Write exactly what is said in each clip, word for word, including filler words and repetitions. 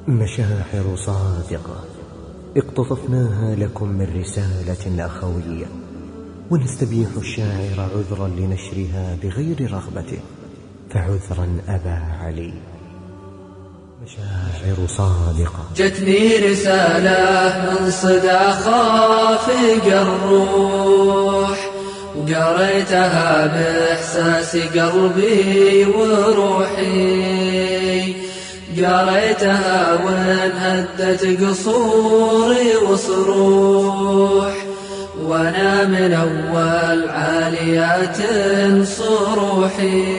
مشاعر صادقة اقتطفناها لكم من رسالة أخوية، ونستبيح الشاعر عذرا لنشرها بغير رغبته، فعذرا أبا علي. مشاعر صادقة. جتني رسالة من صدى خافق الروح، وقريتها بإحساس قلبي وروحي، قريتها وانهدت قصوري وصروح، وانا من اول عاليات صروحي.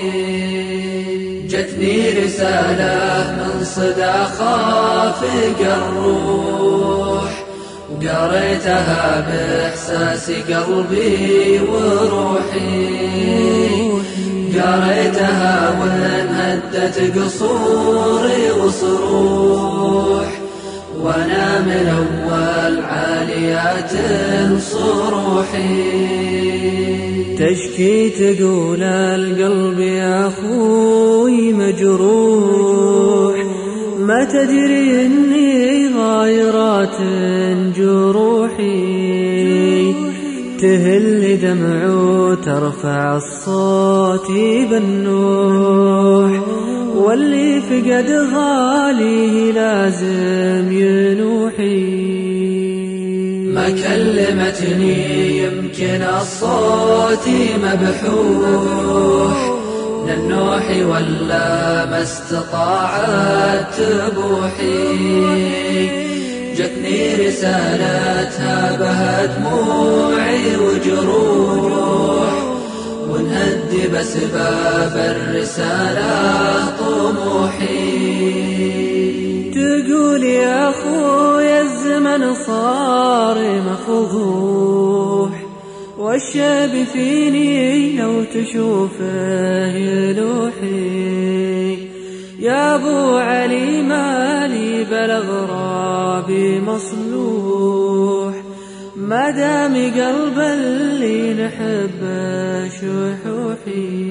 جتني رسالة من صدى خافق الروح، وقريتها بإحساس قلبي وروحي، قريتها وانهدت قصوري وصروح، وانا من اول عاليات صروحي. تشكي تقول القلب يا اخوي مجروح، ما تدري اني غايرات جروحي، تهل دمع وترفع الصوت بالنوح، واللي فقد غاليه لازم ينوحي. ما كلمتني يمكن الصوت مبحوح، للنوح ولا ما استطاعت تبوحي. جتني رسالتها بها دموعي وجروح، ونهدي بسباب الرسالة طموحي. تقول يا أخويا الزمن صار مفضوح، والشاب فيني لو تشوفه يلوحي. يا أبو علي مالي بالأغراب مصلوح، ما دام قلب اللي نحبه شحوحي.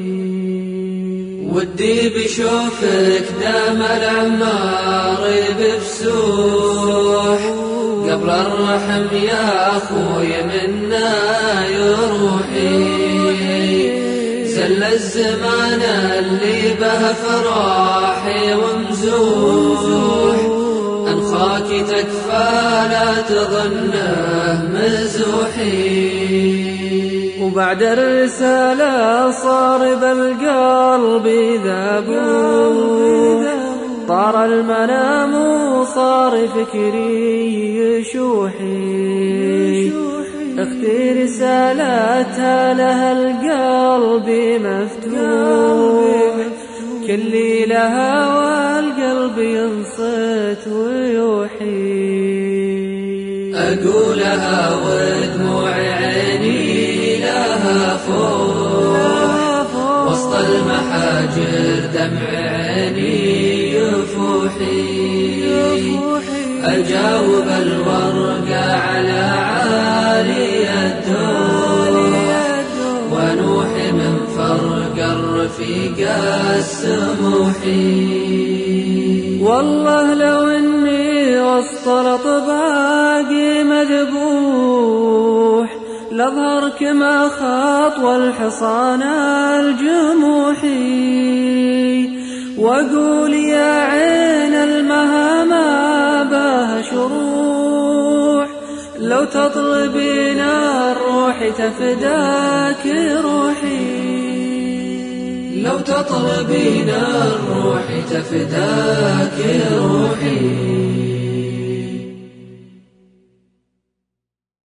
ودي بشوفك دام العمار بفسوح، قبل الرحم يا أخوي منا يروحي. زل الزمان اللي به فراحي ومزوح، أنخاك تكفى لا تظنه مزوحي. وبعد الرسالة صار بالقلب ذابوح، طار المنام وصار فكري يشوحي. اختي رسالتها لها القلب مفتوح، كلي لها والقلب ينصت ويوحي. أقولها ودموع عيني لها فوح، وسط المحاجر دمع عيني يفوحي. أجاوب الورقة على عالي الدور، ونوحي من فرق الرفيق السموحي. والله لو اني وسط الاطباق مذبوح، لاظهر كما خطوى الحصان الجموحي، واقول يا عين المهامة بها شروح، لو تطلبين الروح تفداك روحي. لو تطلبين الروح تفداك روحي.